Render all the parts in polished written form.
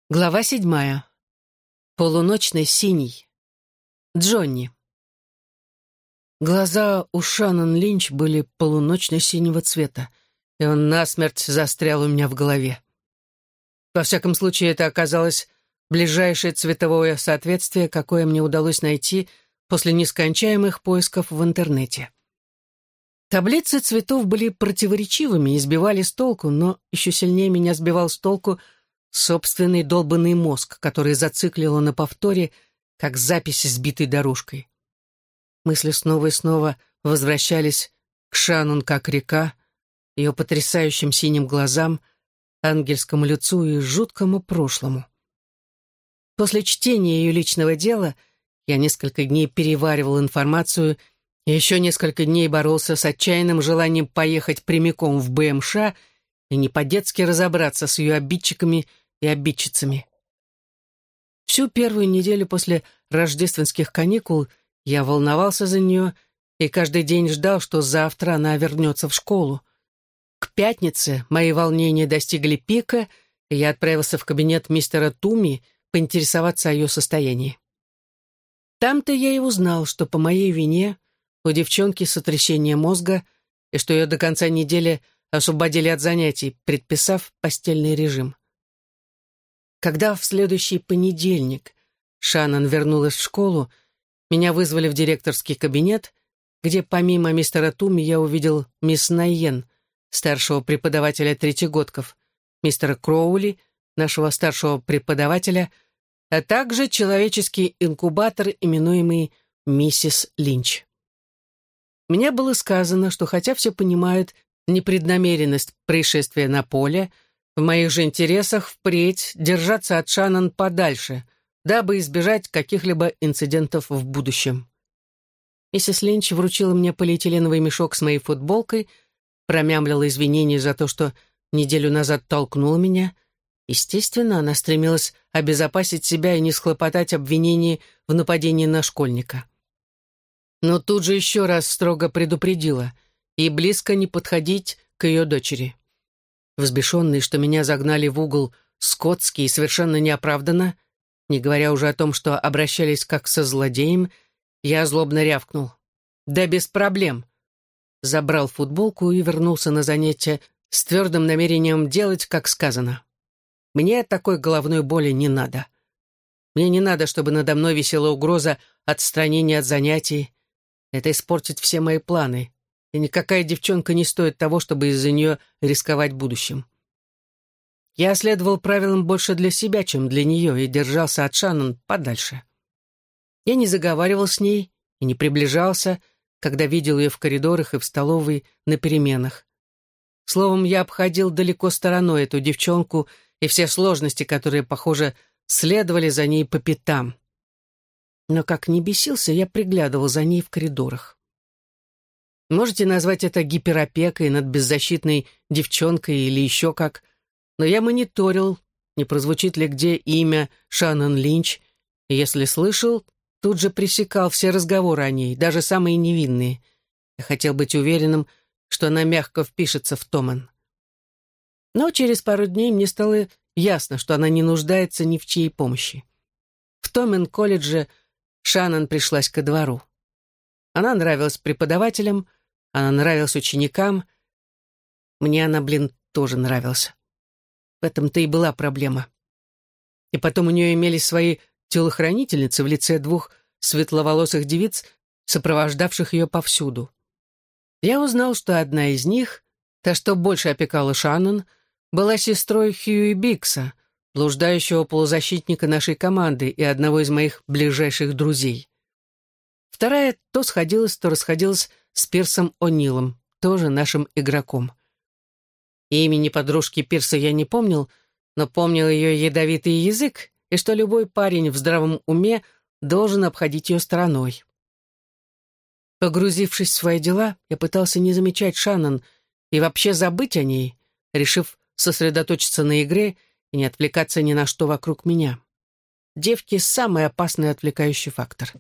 Глава 7. Полуночный синий. Джонни. Глаза у Шаннон Линч были полуночно-синего цвета, и он насмерть застрял у меня в голове. Во всяком случае, это оказалось ближайшее цветовое соответствие, какое мне удалось найти после нескончаемых поисков в интернете. Таблицы цветов были противоречивыми и сбивали с толку, но еще сильнее меня сбивал с толку собственный долбанный мозг, который зациклило на повторе, как запись сбитой дорожкой. Мысли снова и снова возвращались к Шаннон как река, ее потрясающим синим глазам, ангельскому лицу и жуткому прошлому. После чтения ее личного дела я несколько дней переваривал информацию и еще несколько дней боролся с отчаянным желанием поехать прямиком в БМШ и не по-детски разобраться с ее обидчиками и обидчицами. Всю первую неделю после рождественских каникул я волновался за нее и каждый день ждал, что завтра она вернется в школу. К пятнице мои волнения достигли пика, и я отправился в кабинет мистера Туми поинтересоваться о ее состоянии. Там-то я и узнал, что по моей вине у девчонки сотрясение мозга и что ее до конца недели освободили от занятий, предписав постельный режим. Когда в следующий понедельник Шаннон вернулась в школу, меня вызвали в директорский кабинет, где помимо мистера Туми я увидел мисс Найен, старшего преподавателя третьегодков, мистера Кроули, нашего старшего преподавателя, а также человеческий инкубатор, именуемый миссис Линч. Мне было сказано, что хотя все понимают непреднамеренность происшествия на поле, в моих же интересах впредь держаться от Шаннон подальше, дабы избежать каких-либо инцидентов в будущем. Миссис Линч вручила мне полиэтиленовый мешок с моей футболкой, промямлила извинения за то, что неделю назад толкнула меня. Естественно, она стремилась обезопасить себя и не схлопотать обвинений в нападении на школьника. Но тут же еще раз строго предупредила и близко не подходить к ее дочери. Взбешенный, что меня загнали в угол скотски и совершенно неоправданно, не говоря уже о том, что обращались как со злодеем, я злобно рявкнул. «Да без проблем!» Забрал футболку и вернулся на занятия с твердым намерением делать, как сказано. Мне такой головной боли не надо. Мне не надо, чтобы надо мной висела угроза отстранения от занятий. Это испортит все мои планы, и никакая девчонка не стоит того, чтобы из-за нее рисковать будущим. Я следовал правилам больше для себя, чем для нее, и держался от Шаннон подальше. Я не заговаривал с ней и не приближался, когда видел ее в коридорах и в столовой на переменах. Словом, я обходил далеко стороной эту девчонку и все сложности, которые, похоже, следовали за ней по пятам. Но как ни бесился, я приглядывал за ней в коридорах. Можете назвать это гиперопекой над беззащитной девчонкой или еще как, но я мониторил, не прозвучит ли где имя Шаннон Линч, и если слышал, тут же пресекал все разговоры о ней, даже самые невинные. Я хотел быть уверенным, что она мягко впишется в Томан. Но через пару дней мне стало ясно, что она не нуждается ни в чьей помощи. В Томен-колледже Шаннон пришлась ко двору. Она нравилась преподавателям, она нравилась ученикам. Мне она, тоже нравилась. В этом-то и была проблема. И потом у нее имелись свои телохранительницы в лице двух светловолосых девиц, сопровождавших ее повсюду. Я узнал, что одна из них, та, что больше опекала Шаннон, была сестрой Хьюи Бикса, блуждающего полузащитника нашей команды и одного из моих ближайших друзей. Вторая то сходилась, то расходилась с Пирсом О'Нилом, тоже нашим игроком. Имени подружки Пирса я не помнил, но помнил ее ядовитый язык и что любой парень в здравом уме должен обходить ее стороной. Погрузившись в свои дела, я пытался не замечать Шаннон и вообще забыть о ней, решив сосредоточиться на игре и не отвлекаться ни на что вокруг меня. Девки — самый опасный отвлекающий фактор.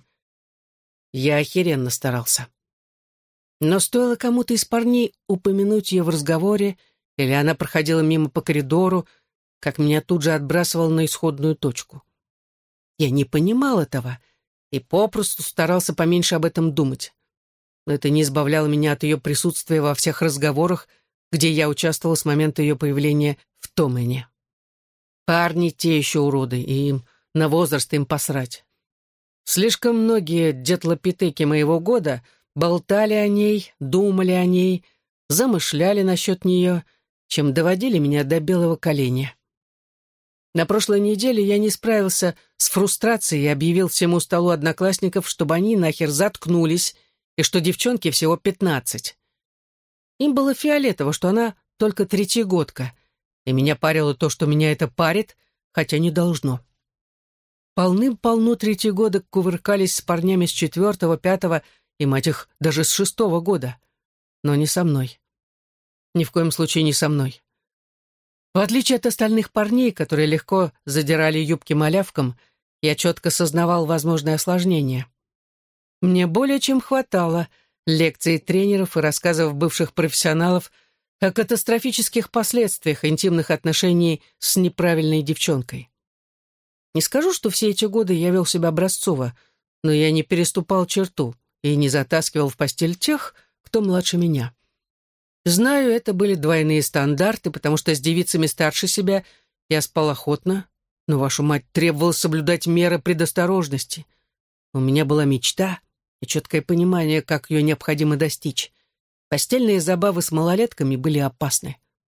Я охеренно старался. Но стоило кому-то из парней упомянуть ее в разговоре, или она проходила мимо по коридору, как меня тут же отбрасывал на исходную точку. Я не понимал этого и попросту старался поменьше об этом думать. Но это не избавляло меня от ее присутствия во всех разговорах, где я участвовал с момента ее появления в Томене. Парни те еще уроды, и им на возраст им посрать. Слишком многие детлопитеки моего года болтали о ней, думали о ней, замышляли насчет нее, чем доводили меня до белого коленя. На прошлой неделе я не справился с фрустрацией и объявил всему столу одноклассников, чтобы они нахер заткнулись, и что девчонке всего 15. Им было фиолетово, что она только третьегодка, и меня парило то, что меня это парит, хотя не должно. Полным-полно третьегодок кувыркались с парнями с 4-го, 5-го и, мать их, даже с 6-го года. Но не со мной. Ни в коем случае не со мной. В отличие от остальных парней, которые легко задирали юбки малявкам, я четко сознавал возможные осложнения. Мне более чем хватало лекций тренеров и рассказов бывших профессионалов о катастрофических последствиях интимных отношений с неправильной девчонкой. Не скажу, что все эти годы я вел себя образцово, но я не переступал черту и не затаскивал в постель тех, кто младше меня. Знаю, это были двойные стандарты, потому что с девицами старше себя я спал охотно, но, вашу мать, требовалось соблюдать меры предосторожности. У меня была мечта и четкое понимание, как ее необходимо достичь. Постельные забавы с малолетками были опасны.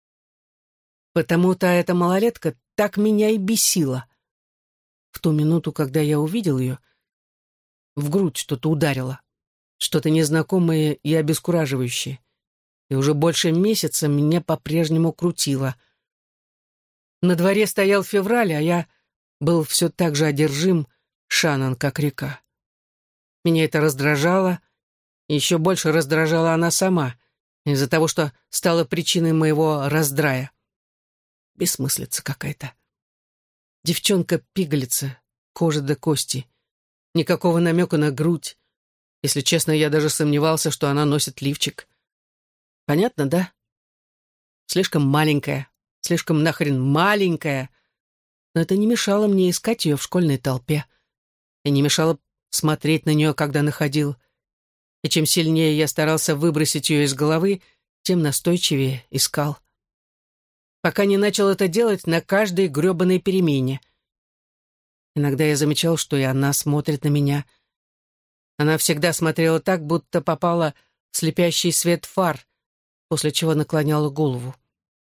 Потому-то эта малолетка так меня и бесила. В ту минуту, когда я увидел ее, в грудь что-то ударило, что-то незнакомое и обескураживающее. И уже больше месяца меня по-прежнему крутило. На дворе стоял февраль, а я был все так же одержим, Шаннон как река. Меня это раздражало, и еще больше раздражала она сама, из-за того, что стала причиной моего раздрая. Бессмыслица какая-то. Девчонка-пигалица, кожа до кости. Никакого намека на грудь. Если честно, я даже сомневался, что она носит лифчик. Понятно, да? Слишком маленькая, слишком нахрен маленькая. Но это не мешало мне искать ее в школьной толпе. И не мешало смотреть на нее, когда находил. И чем сильнее я старался выбросить ее из головы, тем настойчивее искал. Пока не начал это делать на каждой гребаной перемене. Иногда я замечал, что и она смотрит на меня. Она всегда смотрела так, будто попала в слепящий свет фар, после чего наклоняла голову.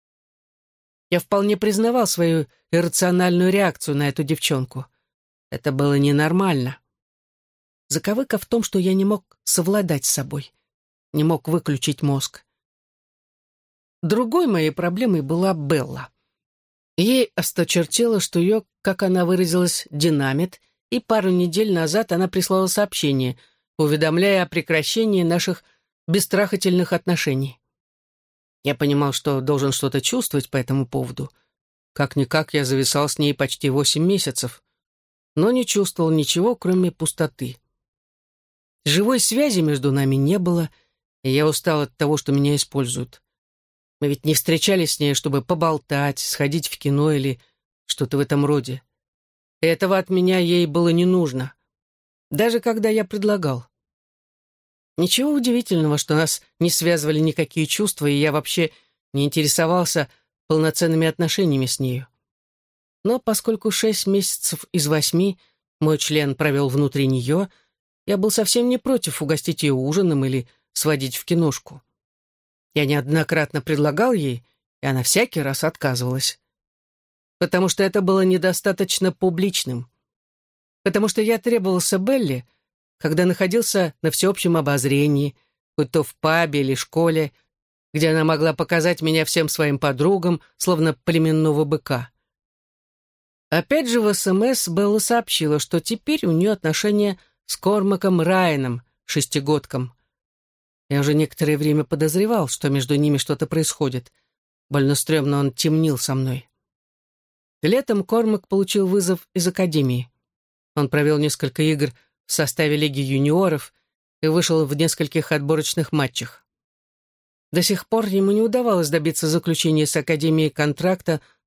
Я вполне признавал свою иррациональную реакцию на эту девчонку. Это было ненормально. Заковыка в том, что я не мог совладать с собой, не мог выключить мозг. Другой моей проблемой была Белла. Ей осточертело, что ее, как она выразилась, динамит, и пару недель назад она прислала сообщение, уведомляя о прекращении наших бестрахательных отношений. Я понимал, что должен что-то чувствовать по этому поводу. Как-никак я зависал с ней почти 8 месяцев, но не чувствовал ничего, кроме пустоты. Живой связи между нами не было, и я устал от того, что меня используют. Мы ведь не встречались с ней, чтобы поболтать, сходить в кино или что-то в этом роде. И этого от меня ей было не нужно, даже когда я предлагал. Ничего удивительного, что нас не связывали никакие чувства, и я вообще не интересовался полноценными отношениями с нею. Но поскольку 6 месяцев из 8 мой член провел внутри нее, я был совсем не против угостить ее ужином или сводить в киношку. Я неоднократно предлагал ей, и она всякий раз отказывалась. Потому что это было недостаточно публичным. Потому что я требовался Белли, когда находился на всеобщем обозрении, будь то в пабе или школе, где она могла показать меня всем своим подругам, словно племенного быка. Опять же в СМС Белла сообщила, что теперь у нее отношения с Кормаком Райаном, 6-годком. Я уже некоторое время подозревал, что между ними что-то происходит. Больно стрёмно он темнил со мной. Летом Кормак получил вызов из академии. Он провел несколько игр в составе Лиги юниоров и вышел в нескольких отборочных матчах. До сих пор ему не удавалось добиться заключения с академией контракта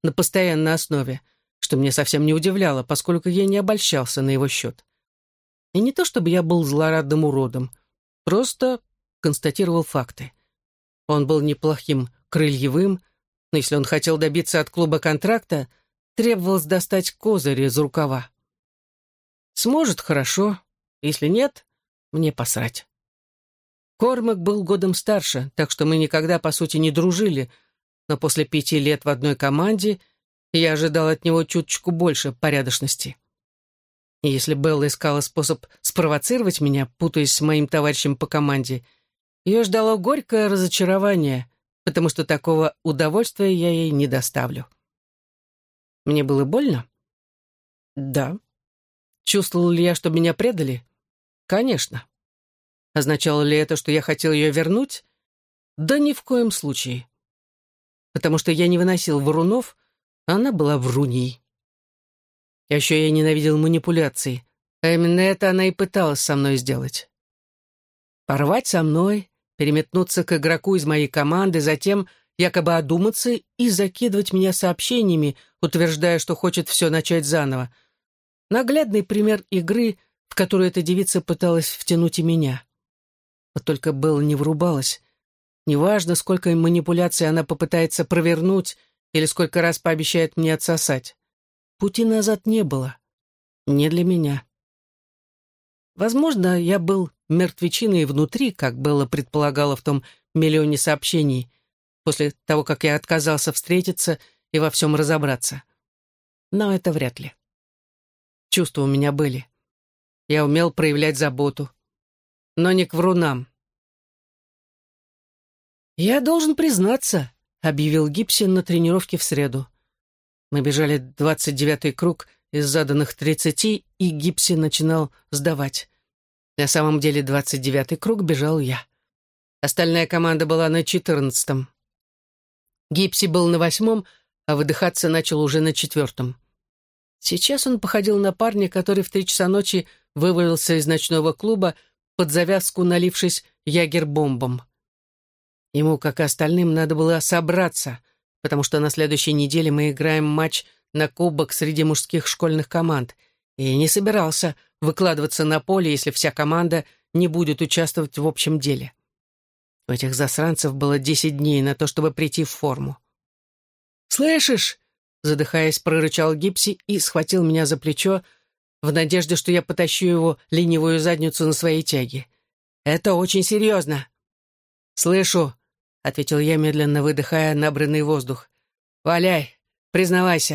на постоянной основе, что меня совсем не удивляло, поскольку я не обольщался на его счет. И не то чтобы я был злорадным уродом, просто констатировал факты. Он был неплохим крыльевым, но если он хотел добиться от клуба контракта, требовалось достать козырь из рукава. Сможет — хорошо, если нет, мне посрать. Кормак был годом старше, так что мы никогда, по сути, не дружили, но после 5 лет в одной команде я ожидал от него чуточку больше порядочности. И если Белла искала способ спровоцировать меня, путаясь с моим товарищем по команде, ее ждало горькое разочарование, потому что такого удовольствия я ей не доставлю. Мне было больно? Да. Чувствовал ли я, что меня предали? Конечно. Означало ли это, что я хотел ее вернуть? Да ни в коем случае. Потому что я не выносил врунов, а она была вруньей. А еще я ненавидел манипуляции, а именно это она и пыталась со мной сделать. Порвать со мной, переметнуться к игроку из моей команды, затем якобы одуматься и закидывать меня сообщениями, утверждая, что хочет все начать заново. Наглядный пример игры, в которую эта девица пыталась втянуть и меня. Вот только Белла не врубалась. Неважно, сколько манипуляций она попытается провернуть или сколько раз пообещает мне отсосать. Пути назад не было. Не для меня. Возможно, я был мертвечиной внутри, как Белла предполагала в том миллионе сообщений, после того, как я отказался встретиться и во всем разобраться. Но это вряд ли. Чувства у меня были. Я умел проявлять заботу. Но не к врунам. «Я должен признаться», — объявил Гипси на тренировке в среду. Мы бежали 29-й круг из заданных 30, и Гипси начинал сдавать. На самом деле 29-й круг бежал я. Остальная команда была на 14-м. Гипси был на 8-м, а выдыхаться начал уже на 4-м. Сейчас он походил на парня, который в 3 часа ночи вывалился из ночного клуба, под завязку налившись ягербомбом. Ему, как и остальным, надо было собраться, потому что на следующей неделе мы играем матч на кубок среди мужских школьных команд, и не собирался выкладываться на поле, если вся команда не будет участвовать в общем деле. У этих засранцев было 10 дней на то, чтобы прийти в форму. «Слышишь?» — задыхаясь, прорычал Гипси и схватил меня за плечо в надежде, что я потащу его ленивую задницу на своей тяге. «Это очень серьезно». «Слышу», — ответил я, медленно выдыхая набранный воздух. «Валяй, признавайся».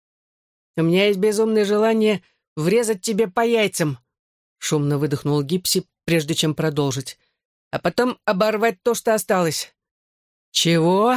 «У меня есть безумное желание врезать тебе по яйцам», — шумно выдохнул Гипси, прежде чем продолжить. «А потом оборвать то, что осталось». «Чего?»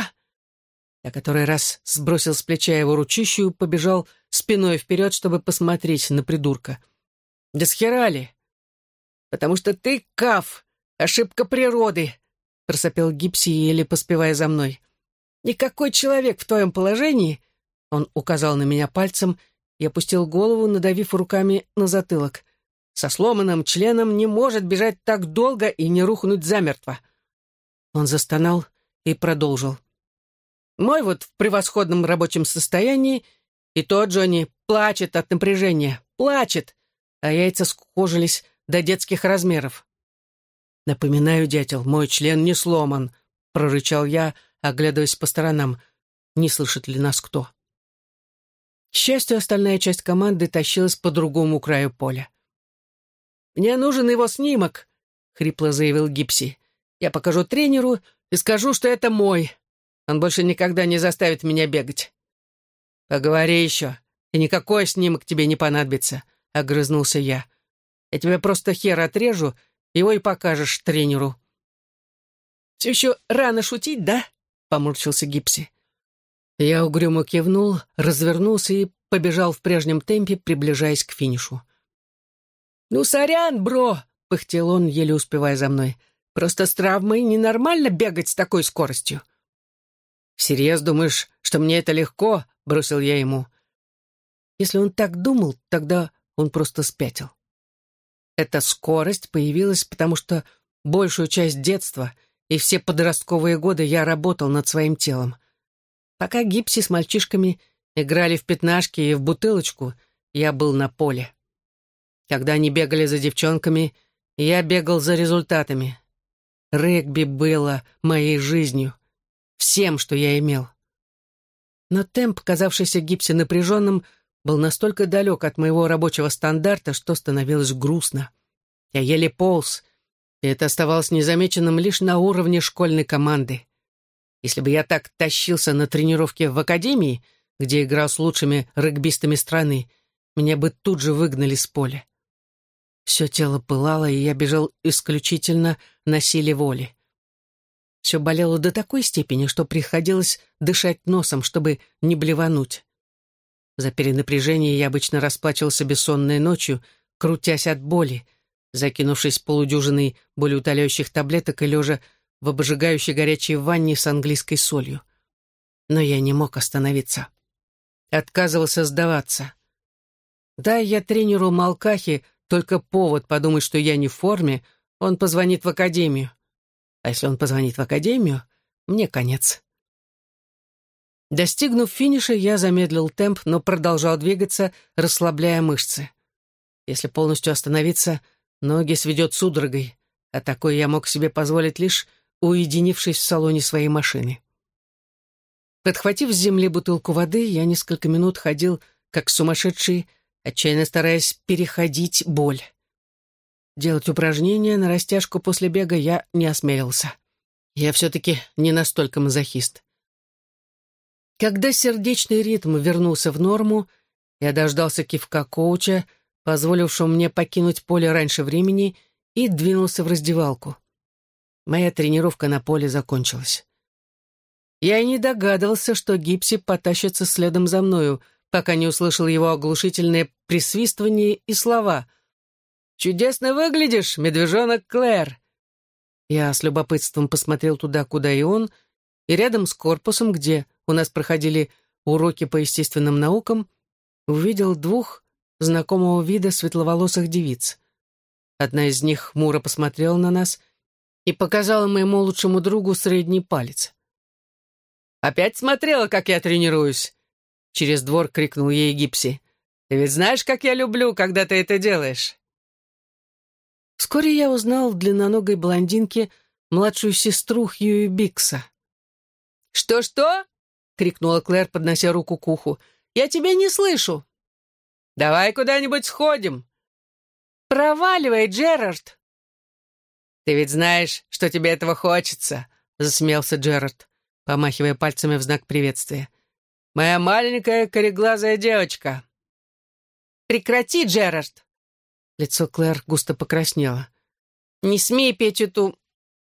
Я который раз сбросил с плеча его ручищу и побежал спиной вперед, чтобы посмотреть на придурка. «Да схера ли?» «Потому что ты каф, ошибка природы», — просопел Гипси, еле поспевая за мной. «Никакой человек в твоем положении...» Он указал на меня пальцем и опустил голову, надавив руками на затылок. «Со сломанным членом не может бежать так долго и не рухнуть замертво». Он застонал и продолжил. «Мой вот в превосходном рабочем состоянии, и тот, Джонни, плачет от напряжения, плачет, а яйца скукожились до детских размеров». «Напоминаю, дятел, мой член не сломан», — прорычал я, оглядываясь по сторонам. Не слышит ли нас кто? К счастью, остальная часть команды тащилась по другому краю поля. «Мне нужен его снимок», — хрипло заявил Гипси. «Я покажу тренеру и скажу, что это мой. Он больше никогда не заставит меня бегать». «Поговори еще, и никакой снимок тебе не понадобится», — огрызнулся я. «Я тебе просто хер отрежу, его и покажешь тренеру». «Все еще рано шутить, да?» — поморщился Гипси. Я угрюмо кивнул, развернулся и побежал в прежнем темпе, приближаясь к финишу. «Ну, сорян, бро!» — пыхтел он, еле успевая за мной. «Просто с травмой ненормально бегать с такой скоростью». «Всерьез думаешь, что мне это легко?» — бросил я ему. Если он так думал, тогда он просто спятил. Эта скорость появилась, потому что большую часть детства и все подростковые годы я работал над своим телом. Пока Гипси с мальчишками играли в пятнашки и в бутылочку, я был на поле. Когда они бегали за девчонками, я бегал за результатами. Регби было моей жизнью, всем, что я имел. Но темп, казавшийся Гипси напряженным, был настолько далек от моего рабочего стандарта, что становилось грустно. Я еле полз, и это оставалось незамеченным лишь на уровне школьной команды. Если бы я так тащился на тренировке в академии, где играл с лучшими регбистами страны, меня бы тут же выгнали с поля. Все тело пылало, и я бежал исключительно на силе воли. Все болело до такой степени, что приходилось дышать носом, чтобы не блевануть. За перенапряжение я обычно расплачивался бессонной ночью, крутясь от боли, закинувшись полудюжиной болеутоляющих таблеток и лежа в обжигающей горячей ванне с английской солью. Но я не мог остановиться. Отказывался сдаваться. Дай я тренеру Малкахи только повод подумать, что я не в форме, он позвонит в академию. А если он позвонит в академию, мне конец. Достигнув финиша, я замедлил темп, но продолжал двигаться, расслабляя мышцы. Если полностью остановиться, ноги сведет судорогой, а такое я мог себе позволить лишь уединившись в салоне своей машины. Подхватив с земли бутылку воды, я несколько минут ходил, как сумасшедший, отчаянно стараясь переходить боль. Делать упражнения на растяжку после бега я не осмелился. Я все-таки не настолько мазохист. Когда сердечный ритм вернулся в норму, я дождался кивка коуча, позволившего мне покинуть поле раньше времени, и двинулся в раздевалку. Моя тренировка на поле закончилась. Я и не догадывался, что Гипси потащится следом за мною, пока не услышал его оглушительное присвистывание и слова: «Чудесно выглядишь, медвежонок Клэр!» Я с любопытством посмотрел туда, куда и он, и рядом с корпусом, где у нас проходили уроки по естественным наукам, увидел двух знакомого вида светловолосых девиц. Одна из них хмуро посмотрела на нас и показала моему лучшему другу средний палец. «Опять смотрела, как я тренируюсь?» Через двор крикнул ей Гипси. «Ты ведь знаешь, как я люблю, когда ты это делаешь?» Вскоре я узнал в длинноногой блондинке младшую сестру Хьюи Бикса. «Что-что?» — крикнула Клэр, поднося руку к уху. «Я тебя не слышу!» «Давай куда-нибудь сходим!» «Проваливай, Джерард!» «Ты ведь знаешь, что тебе этого хочется!» — засмеялся Джерард, помахивая пальцами в знак приветствия. «Моя маленькая кореглазая девочка!» «Прекрати, Джерард!» Лицо Клэр густо покраснело. «Не смей петь эту...»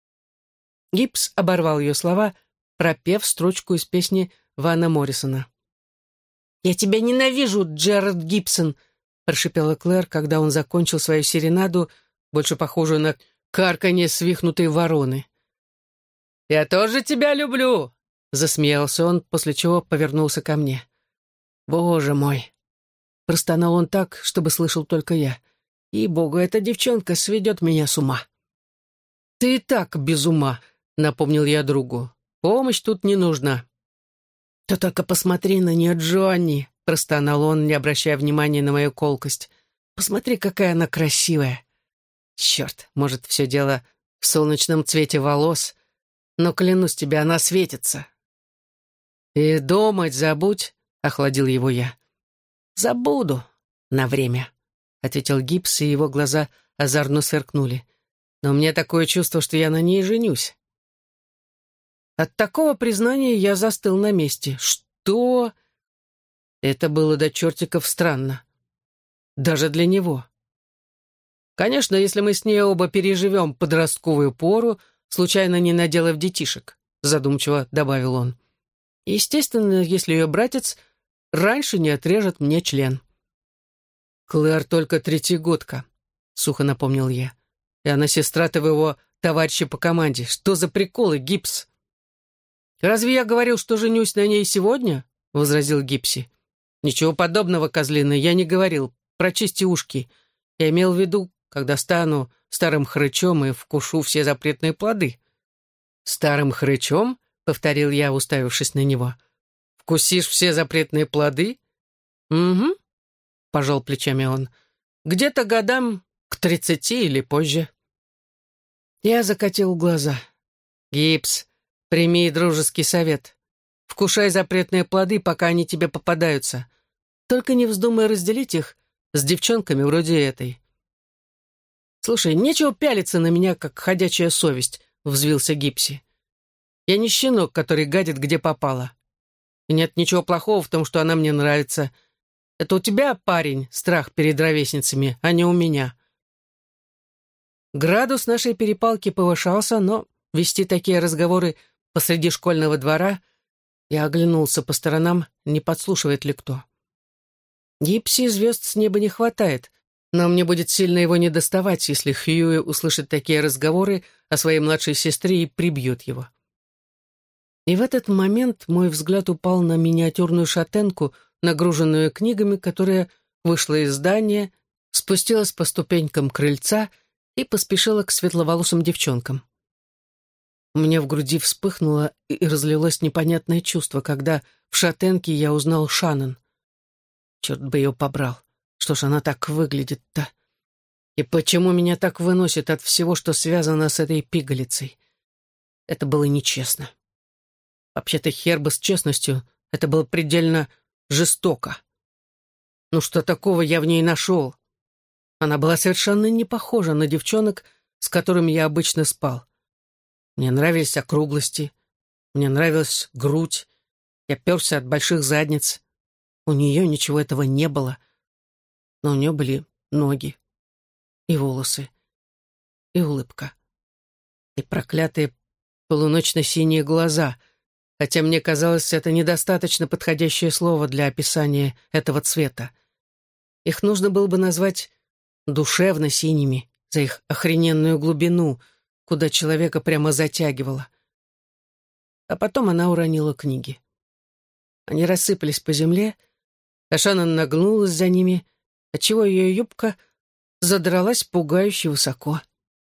Гипс оборвал ее слова, пропев строчку из песни Вана Моррисона. «Я тебя ненавижу, Джерард Гибсон!» прошипела Клэр, когда он закончил свою серенаду, больше похожую на карканье свихнутой вороны. «Я тоже тебя люблю!» — засмеялся он, после чего повернулся ко мне. «Боже мой!» — простонал он так, чтобы слышал только я. «И-богу, эта девчонка сведет меня с ума!» «Ты и так без ума!» — напомнил я другу. «Помощь тут не нужна». «Ты только посмотри на нее, Джонни!» — простонал он, не обращая внимания на мою колкость. «Посмотри, какая она красивая!» «Черт, может, все дело в солнечном цвете волос, но, клянусь тебе, она светится». «И думать забудь», — охладил его я. «Забуду на время», — ответил Гипс, и его глаза озорно сверкнули. «Но мне такое чувство, что я на ней женюсь». От такого признания я застыл на месте. «Что?» Это было до чертиков странно. Даже для него. «Конечно, если мы с ней оба переживем подростковую пору, случайно не наделав детишек», задумчиво добавил он. «Естественно, если ее братец раньше не отрежет мне член». «Клэр только третьегодка», — сухо напомнил я. «И она сестра твоего товарища по команде. Что за приколы, Гипс?» «Разве я говорил, что женюсь на ней сегодня?» — возразил Гипси. «Ничего подобного, козлина, я не говорил. Прочисти ушки. Я имел в виду, когда стану старым хрычом и вкушу все запретные плоды». «Старым хрычом?» — повторил я, уставившись на него. Вкусишь все запретные плоды? Угу, пожал плечами он. Где-то годам к 30 или позже. Я закатил глаза. Гипс, прими дружеский совет. Вкушай запретные плоды, пока они тебе попадаются. Только не вздумай разделить их с девчонками вроде этой. Слушай, нечего пялиться на меня, как ходячая совесть, взвился Гипси. Я не щенок, который гадит, где попало. И нет ничего плохого в том, что она мне нравится. Это у тебя, парень, страх перед ровесницами, а не у меня. Градус нашей перепалки повышался, но вести такие разговоры посреди школьного двора... Я оглянулся по сторонам, не подслушивает ли кто. Гипси звезд с неба не хватает, но мне будет сильно его не доставать, если Хьюи услышит такие разговоры о своей младшей сестре и прибьет его. И в этот момент мой взгляд упал на миниатюрную шатенку, нагруженную книгами, которая вышла из здания, спустилась по ступенькам крыльца и поспешила к светловолосым девчонкам. У меня в груди вспыхнуло и разлилось непонятное чувство, когда в шатенке я узнал Шаннон. Черт бы ее побрал. Что ж она так выглядит-то? И почему меня так выносит от всего, что связано с этой пигалицей? Это было нечестно. Вообще-то хер бы с честностью, это было предельно жестоко. Ну что такого я в ней нашел? Она была совершенно не похожа на девчонок, с которыми я обычно спал. Мне нравились округлости, мне нравилась грудь, я перся от больших задниц. У нее ничего этого не было, но у нее были ноги, и волосы, и улыбка, и проклятые полуночно-синие глаза, хотя мне казалось, это недостаточно подходящее слово для описания этого цвета. Их нужно было бы назвать душевно-синими за их охрененную глубину, куда человека прямо затягивало. А потом она уронила книги. Они рассыпались по земле, а Шаннон нагнулась за ними, отчего ее юбка задралась пугающе высоко.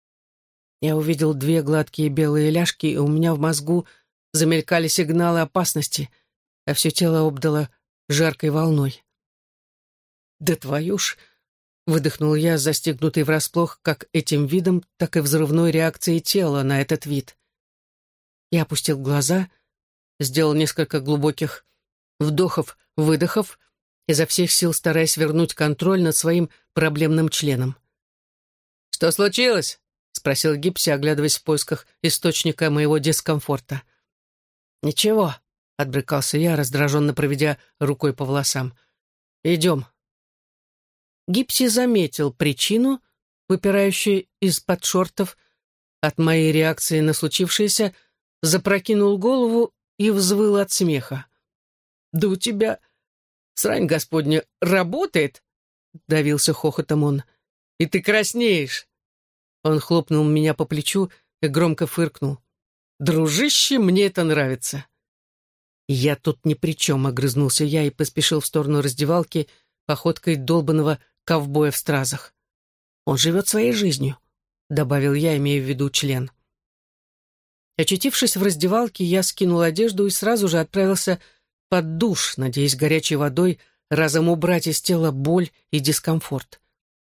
Я увидел 2 гладкие белые ляжки, и у меня в мозгу замелькали сигналы опасности, а все тело обдало жаркой волной. «Да твою ж!» — выдохнул я, застигнутый врасплох как этим видом, так и взрывной реакцией тела на этот вид. Я опустил глаза, сделал несколько глубоких вдохов-выдохов, изо всех сил стараясь вернуть контроль над своим проблемным членом. «Что случилось?» — спросил Гипси, оглядываясь в поисках источника моего дискомфорта. «Ничего», — отбрыкался я, раздраженно проведя рукой по волосам. «Идем». Гипси заметил причину, выпирающую из-под шортов, от моей реакции на случившееся, запрокинул голову и взвыл от смеха. «Да у тебя, срань господня, работает?» — давился хохотом он. «И ты краснеешь!» Он хлопнул меня по плечу и громко фыркнул. «Дружище, мне это нравится!» «Я тут ни при чем», — огрызнулся я и поспешил в сторону раздевалки походкой долбаного ковбоя в стразах. «Он живет своей жизнью», — добавил я, имея в виду член. Очутившись в раздевалке, я скинул одежду и сразу же отправился под душ, надеясь горячей водой разом убрать из тела боль и дискомфорт.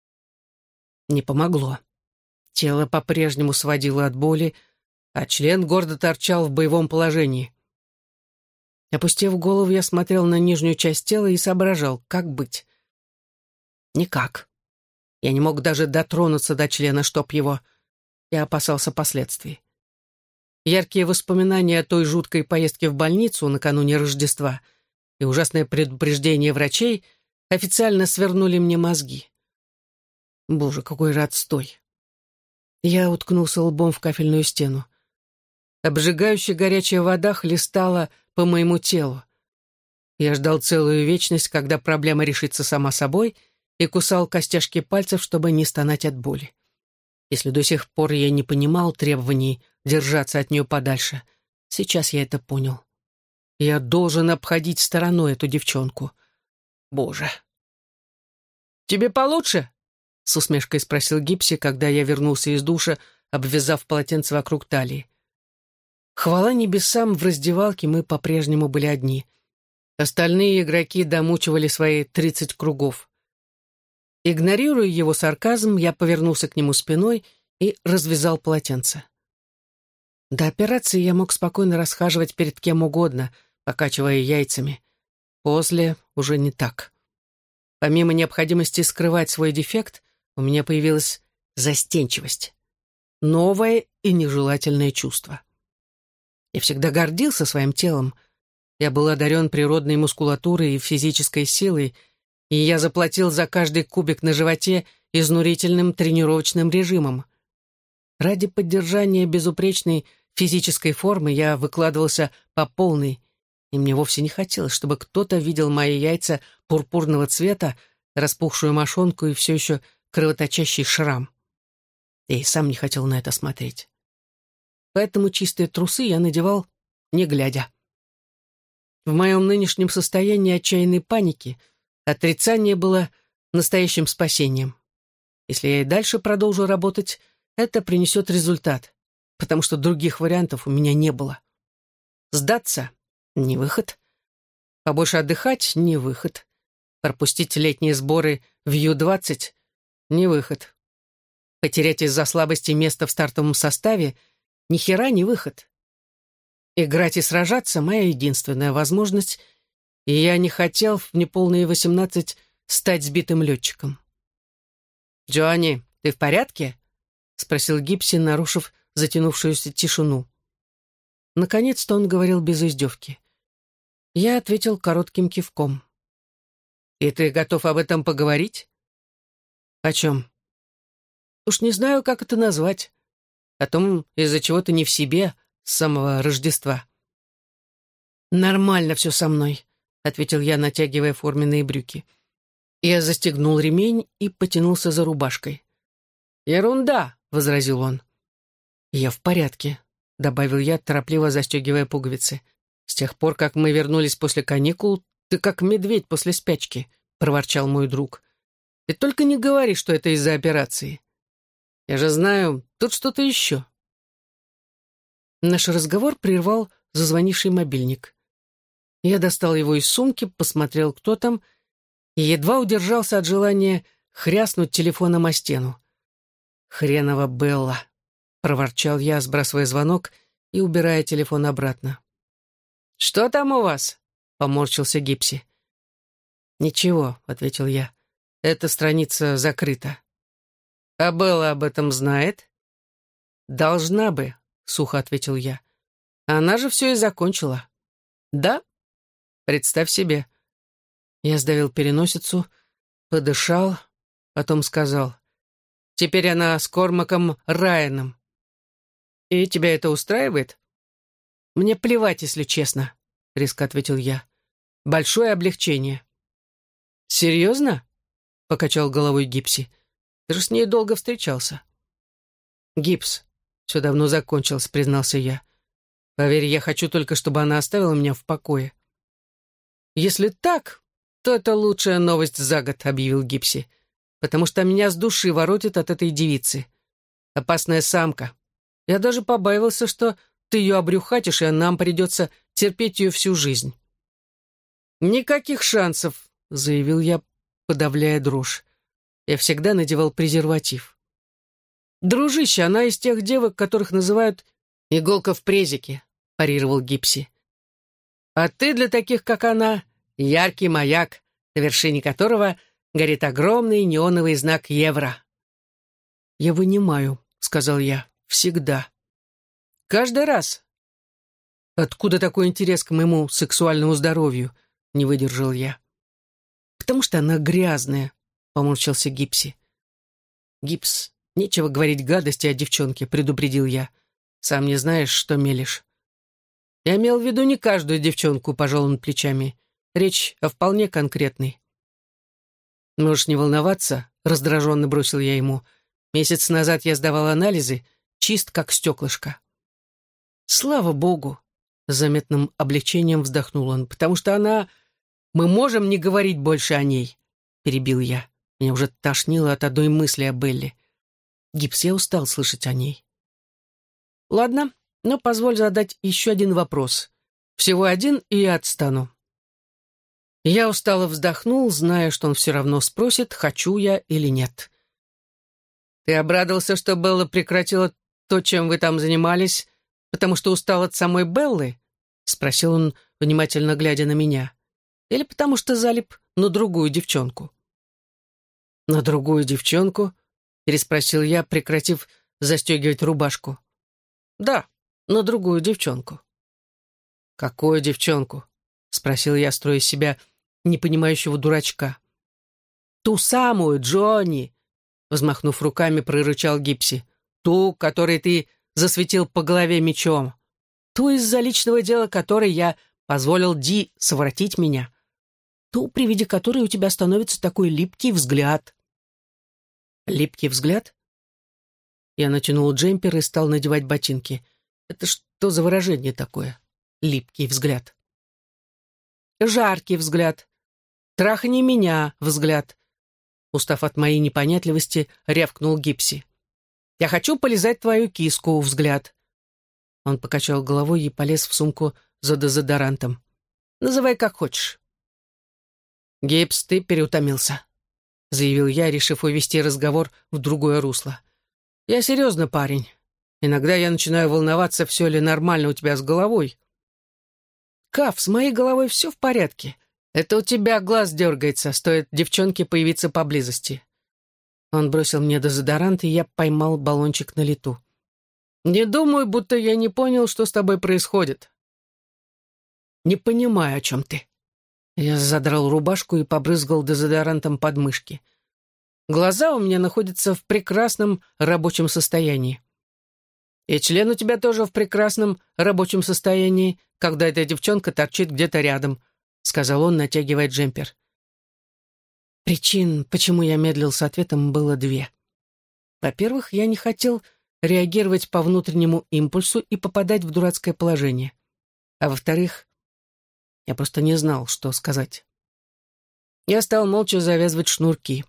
Не помогло. Тело по-прежнему сводило от боли, а член гордо торчал в боевом положении. Опустив голову, я смотрел на нижнюю часть тела и соображал, как быть. Никак. Я не мог даже дотронуться до члена, чтоб его. Я опасался последствий. Яркие воспоминания о той жуткой поездке в больницу накануне Рождества и ужасное предупреждение врачей официально свернули мне мозги. Боже, какой же отстой. Я уткнулся лбом в кафельную стену. Обжигающая горячая вода хлестала по моему телу. Я ждал целую вечность, когда проблема решится сама собой, и кусал костяшки пальцев, чтобы не стонать от боли. Если до сих пор я не понимал требований держаться от нее подальше, сейчас я это понял. Я должен обходить стороной эту девчонку. Боже. «Тебе получше?» — с усмешкой спросил Гипси, когда я вернулся из душа, обвязав полотенце вокруг талии. Хвала небесам, в раздевалке мы по-прежнему были одни. Остальные игроки домучивали свои 30 кругов. Игнорируя его сарказм, я повернулся к нему спиной и развязал полотенце. До операции я мог спокойно расхаживать перед кем угодно, покачивая яйцами. После уже не так. Помимо необходимости скрывать свой дефект, у меня появилась застенчивость. Новое и нежелательное чувство. Я всегда гордился своим телом. Я был одарен природной мускулатурой и физической силой, и я заплатил за каждый кубик на животе изнурительным тренировочным режимом. Ради поддержания безупречной физической формы я выкладывался по полной, и мне вовсе не хотелось, чтобы кто-то видел мои яйца пурпурного цвета, распухшую мошонку и все еще кровоточащий шрам. Я и сам не хотел на это смотреть. Поэтому чистые трусы я надевал, не глядя. В моем нынешнем состоянии отчаянной паники отрицание было настоящим спасением. Если я и дальше продолжу работать, это принесет результат, потому что других вариантов у меня не было. Сдаться — не выход. Побольше отдыхать — не выход. Пропустить летние сборы в Ю-20 — не выход. Потерять из-за слабости место в стартовом составе — ни хера не выход. Играть и сражаться — моя единственная возможность, и я не хотел в неполные 18 стать сбитым летчиком. «Джонни, ты в порядке?» — спросил Гипси, нарушив затянувшуюся тишину. Наконец-то он говорил без издевки. Я ответил коротким кивком. «И ты готов об этом поговорить?» «О чем?» «Уж не знаю, как это назвать. О том, из-за чего ты не в себе с самого Рождества». «Нормально все со мной», — ответил я, натягивая форменные брюки. Я застегнул ремень и потянулся за рубашкой. «Ерунда», — возразил он. «Я в порядке», — добавил я, торопливо застегивая пуговицы. «С тех пор, как мы вернулись после каникул, ты как медведь после спячки», — проворчал мой друг. «Ты только не говори, что это из-за операции. Я же знаю, тут что-то еще». Наш разговор прервал зазвонивший мобильник. Я достал его из сумки, посмотрел, кто там, и едва удержался от желания хряснуть телефоном о стену. «Хренова Белла», — проворчал я, сбрасывая звонок и убирая телефон обратно. «Что там у вас?» — поморщился Гипси. «Ничего», — ответил я. «Эта страница закрыта». «А Белла об этом знает?» «Должна бы», — сухо ответил я. «Она же все и закончила». «Да? Представь себе». Я сдавил переносицу, подышал, потом сказал. «Теперь она с Кормаком Райаном». «И тебя это устраивает?» «Мне плевать, если честно», — резко ответил я. «Большое облегчение». «Серьезно?» — покачал головой Гипси. «Ты же с ней долго встречался». «Гипс, все давно закончилось», — признался я. «Поверь, я хочу только, чтобы она оставила меня в покое». «Если так, то это лучшая новость за год», — объявил Гипси, «потому что меня с души воротит от этой девицы. Опасная самка. Я даже побаивался, что ты ее обрюхатишь, и нам придется терпеть ее всю жизнь». «Никаких шансов», — заявил я, подавляя дрожь. Я всегда надевал презерватив. «Дружище, она из тех девок, которых называют иголка в презике», — парировал Гипси. «А ты для таких, как она, яркий маяк, на вершине которого горит огромный неоновый знак евро». «Я вынимаю», — сказал я, — «всегда». «Каждый раз». «Откуда такой интерес к моему сексуальному здоровью?» — не выдержал я. «Потому что она грязная», — поморщился Гипси. «Гипс, нечего говорить гадости о девчонке», — предупредил я. «Сам не знаешь, что мелешь». «Я имел в виду не каждую девчонку», — пожал он плечами. «Речь о вполне конкретной». «Можешь не волноваться», — раздраженно бросил я ему. «Месяц назад я сдавал анализы, чист как стеклышко». «Слава богу», — с заметным облегчением вздохнул он, «потому что она... Мы можем не говорить больше о ней», — перебил я. Меня уже тошнило от одной мысли о Белле. Гипс, я устал слышать о ней. «Ладно, но позволь задать еще один вопрос. Всего один, и я отстану. Я устало вздохнул, зная, что он все равно спросит, хочу я или нет. «Ты обрадовался, что Белла прекратила то, чем вы там занимались, потому что устал от самой Беллы?» — спросил он, внимательно глядя на меня. «Или потому что залип на другую девчонку?» «На другую девчонку?» — переспросил я, прекратив застегивать рубашку. «Да, на другую девчонку». «Какую девчонку?» — спросил я, строя из себя непонимающего дурачка. «Ту самую, Джонни!» — взмахнув руками, прорычал Гипси. «Ту, которой ты засветил по голове мечом. Ту, из-за личного дела которой я позволил Ди совратить меня. Ту, при виде которой у тебя становится такой липкий взгляд». «Липкий взгляд?» Я натянул джемпер и стал надевать ботинки. Это что за выражение такое? Липкий взгляд. «Жаркий взгляд. Трахни меня, взгляд». Устав от моей непонятливости, рявкнул Гипси. «Я хочу полизать твою киску, взгляд». Он покачал головой и полез в сумку за дезодорантом. «Называй как хочешь». «Гипс, ты переутомился», — заявил я, решив увести разговор в другое русло. «Я серьезно, парень. Иногда я начинаю волноваться, все ли нормально у тебя с головой». «Каф, с моей головой все в порядке. Это у тебя глаз дергается, стоит девчонке появиться поблизости». Он бросил мне дезодорант, и я поймал баллончик на лету. «Не думаю, будто я не понял, что с тобой происходит». «Не понимаю, о чем ты». Я задрал рубашку и побрызгал дезодорантом подмышки. «Глаза у меня находятся в прекрасном рабочем состоянии. И член у тебя тоже в прекрасном рабочем состоянии, когда эта девчонка торчит где-то рядом», — сказал он, натягивая джемпер. Причин, почему я медлил с ответом, было две. Во-первых, я не хотел реагировать по внутреннему импульсу и попадать в дурацкое положение. А во-вторых, я просто не знал, что сказать. Я стал молча завязывать шнурки.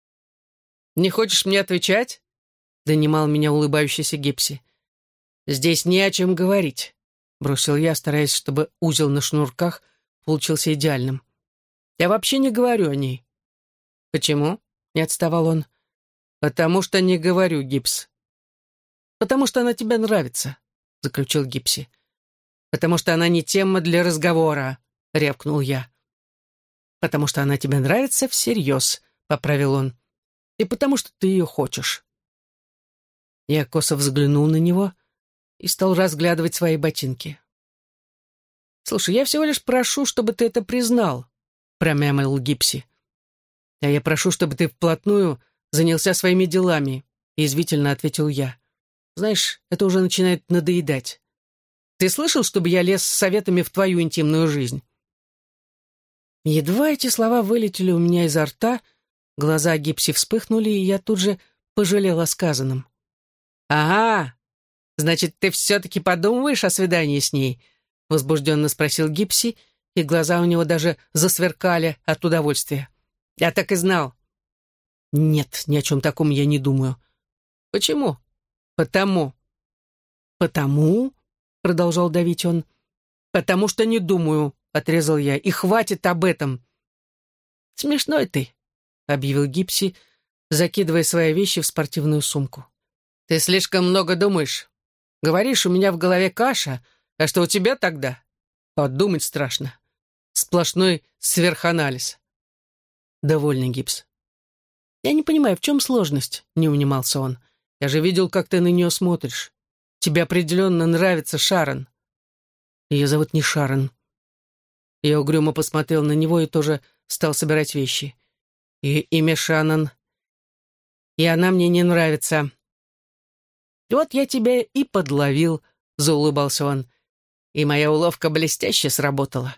«Не хочешь мне отвечать?» — донимал меня улыбающийся Гипси. «Здесь не о чем говорить», — бросил я, стараясь, чтобы узел на шнурках получился идеальным. «Я вообще не говорю о ней». «Почему?» — не отставал он. «Потому что не говорю, Гипс». «Потому что она тебе нравится», — заключил Гипси. «Потому что она не тема для разговора», — рявкнул я. «Потому что она тебе нравится всерьез», — поправил он. «И потому что ты ее хочешь». Я косо взглянул на него и стал разглядывать свои ботинки. «Слушай, я всего лишь прошу, чтобы ты это признал», — промямлил Гипси. «А я прошу, чтобы ты вплотную занялся своими делами», — язвительно ответил я. «Знаешь, это уже начинает надоедать. Ты слышал, чтобы я лез с советами в твою интимную жизнь?» Едва эти слова вылетели у меня изо рта, глаза Гипси вспыхнули, и я тут же пожалел о сказанном. «Ага, значит, ты все-таки подумываешь о свидании с ней?» — возбужденно спросил Гипси, и глаза у него даже засверкали от удовольствия. «Я так и знал». «Нет, ни о чем таком я не думаю». «Почему?» «Потому». «Потому?» — продолжал давить он. «Потому что не думаю», — отрезал я, — «и хватит об этом». «Смешной ты», — объявил Гипси, закидывая свои вещи в спортивную сумку. «Ты слишком много думаешь. Говоришь, у меня в голове каша, а что у тебя тогда? Подумать страшно. Сплошной сверханализ». «Довольно, Гипс». «Я не понимаю, в чем сложность?» — не унимался он. «Я же видел, как ты на нее смотришь. Тебе определенно нравится Шарон». «Ее зовут не Шарон». Я угрюмо посмотрел на него и тоже стал собирать вещи. «Ее имя Шаннон, и она мне не нравится». «Вот я тебя и подловил», — заулыбался он. «И моя уловка блестяще сработала».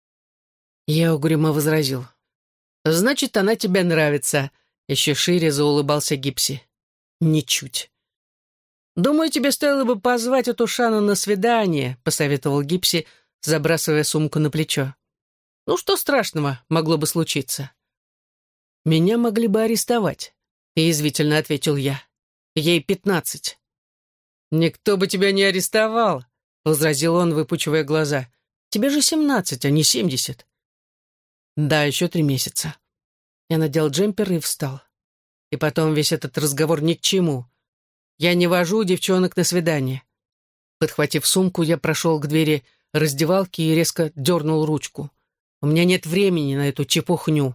Я угрюмо возразил. «Значит, она тебе нравится», — еще шире заулыбался Гипси. «Ничуть». «Думаю, тебе стоило бы позвать эту Шану на свидание», — посоветовал Гипси, забрасывая сумку на плечо. «Ну, что страшного могло бы случиться?» «Меня могли бы арестовать», — язвительно ответил я. «Ей 15». «Никто бы тебя не арестовал», — возразил он, выпучивая глаза. «Тебе же 17, а не 70». Да, еще 3 месяца. Я надел джемпер и встал. И потом весь этот разговор ни к чему. Я не вожу девчонок на свидание. Подхватив сумку, я прошел к двери раздевалки и резко дернул ручку. У меня нет времени на эту чепухню.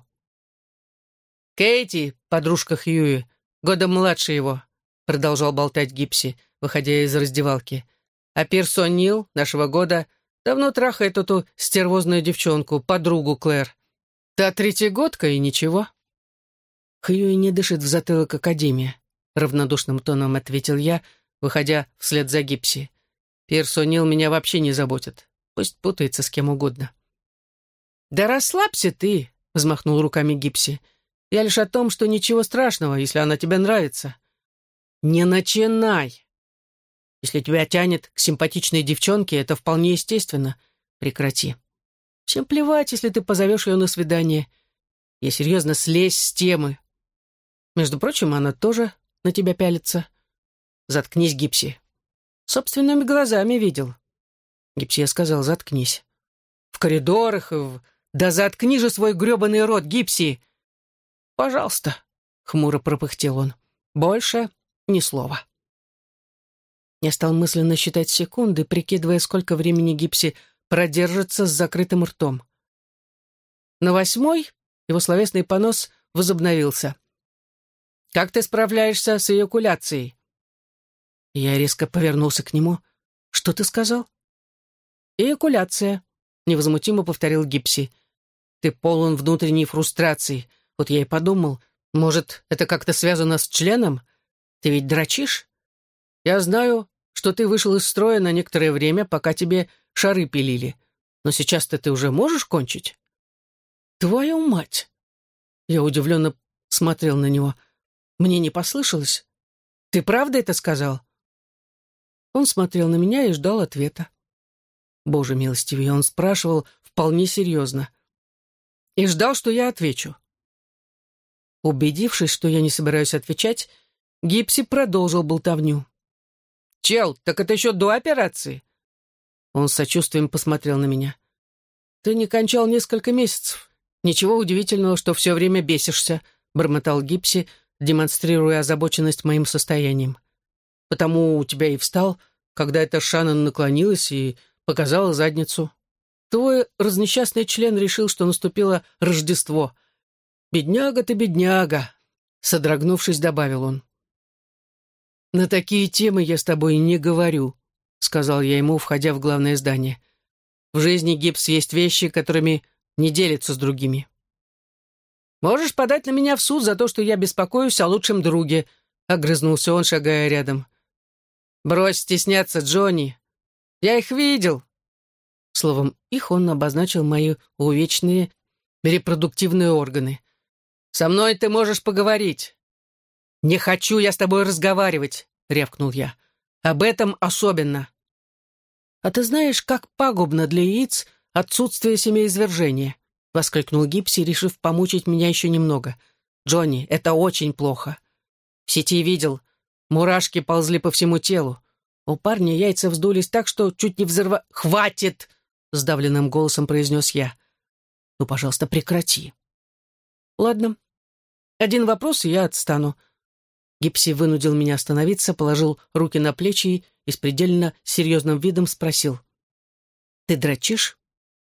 «Кейти, подружка Хьюи, годом младше его», продолжал болтать Гипси, выходя из раздевалки. «А Пирс О'Нил, нашего года, давно трахает эту стервозную девчонку, подругу Клэр. Та третьегодка и ничего». «Хьюи не дышит в затылок академия», равнодушным тоном ответил я, выходя вслед за Гипси. «Пирс О'Нил меня вообще не заботит. Пусть путается с кем угодно». «Да расслабься ты», — взмахнул руками Гипси. «Я лишь о том, что ничего страшного, если она тебе нравится». «Не начинай! Если тебя тянет к симпатичной девчонке, это вполне естественно. Прекрати. Всем плевать, если ты позовешь ее на свидание. Я серьезно, слезь с темы. Между прочим, она тоже на тебя пялится. Заткнись, Гипси. Собственными глазами видел». Гипси, я сказал, заткнись. В коридорах и в... Да заткни же свой гребаный рот, Гипси! «Пожалуйста», — хмуро пропыхтел он. «Больше ни слова». Я стал мысленно считать секунды, прикидывая, сколько времени Гипси продержится с закрытым ртом. На 8-й его словесный понос возобновился. «Как ты справляешься с эякуляцией?» Я резко повернулся к нему. «Что ты сказал?» «Эякуляция», — невозмутимо повторил Гипси. «Ты полон внутренней фрустрации. Вот я и подумал, может, это как-то связано с членом? Ты ведь дрочишь? Я знаю, что ты вышел из строя на некоторое время, пока тебе шары пилили. Но сейчас-то ты уже можешь кончить?» «Твою мать!» Я удивленно смотрел на него. «Мне не послышалось? Ты правда это сказал?» Он смотрел на меня и ждал ответа. Боже милостивый, он спрашивал вполне серьезно. И ждал, что я отвечу. Убедившись, что я не собираюсь отвечать, Гипси продолжил болтовню. «Чел, так это еще до операции?» Он с сочувствием посмотрел на меня. «Ты не кончал несколько месяцев. Ничего удивительного, что все время бесишься», бормотал Гипси, демонстрируя озабоченность моим состоянием. «Потому у тебя и встал, когда эта Шаннон наклонилась и показала задницу. Твой разнесчастный член решил, что наступило Рождество. Бедняга ты, бедняга», содрогнувшись, добавил он. «На такие темы я с тобой не говорю», сказал я ему, входя в главное здание. «В жизни, Гипс, есть вещи, которыми не делятся с другими». «Можешь подать на меня в суд за то, что я беспокоюсь о лучшем друге», огрызнулся он, шагая рядом. «Брось стесняться, Джонни. Я их видел». Словом, их он обозначил мои увечные репродуктивные органы. «Со мной ты можешь поговорить». «Не хочу я с тобой разговаривать», — рявкнул я. «Об этом особенно». «А ты знаешь, как пагубно для яиц отсутствие семяизвержения?» — воскликнул Гипси, решив помучить меня еще немного. «Джонни, это очень плохо. В сети видел. Мурашки ползли по всему телу. У парня яйца вздулись так, что чуть не взорва... «Хватит!» — сдавленным голосом произнес я. «Ну, пожалуйста, прекрати». «Ладно. Один вопрос, и я отстану». Гипси вынудил меня остановиться, положил руки на плечи и с предельно серьезным видом спросил. «Ты дрочишь?»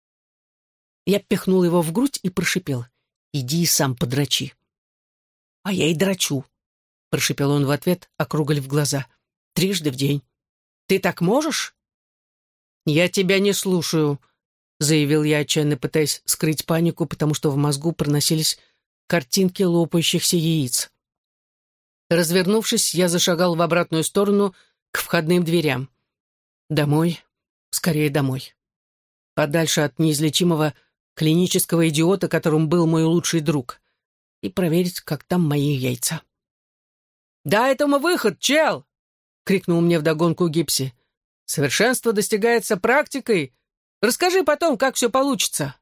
Я пихнул его в грудь и прошипел. «Иди и сам подрочи». «А я и дрочу», — прошипел он в ответ, округлив глаза. «3 в день. Ты так можешь?» «Я тебя не слушаю», — заявил я, отчаянно пытаясь скрыть панику, потому что в мозгу проносились картинки лопающихся яиц. Развернувшись, я зашагал в обратную сторону к входным дверям. Домой, скорее домой. Подальше от неизлечимого клинического идиота, которым был мой лучший друг. И проверить, как там мои яйца. «Дай этому выход, чел!» — крикнул мне вдогонку Гипси. «Совершенство достигается практикой. Расскажи потом, как все получится».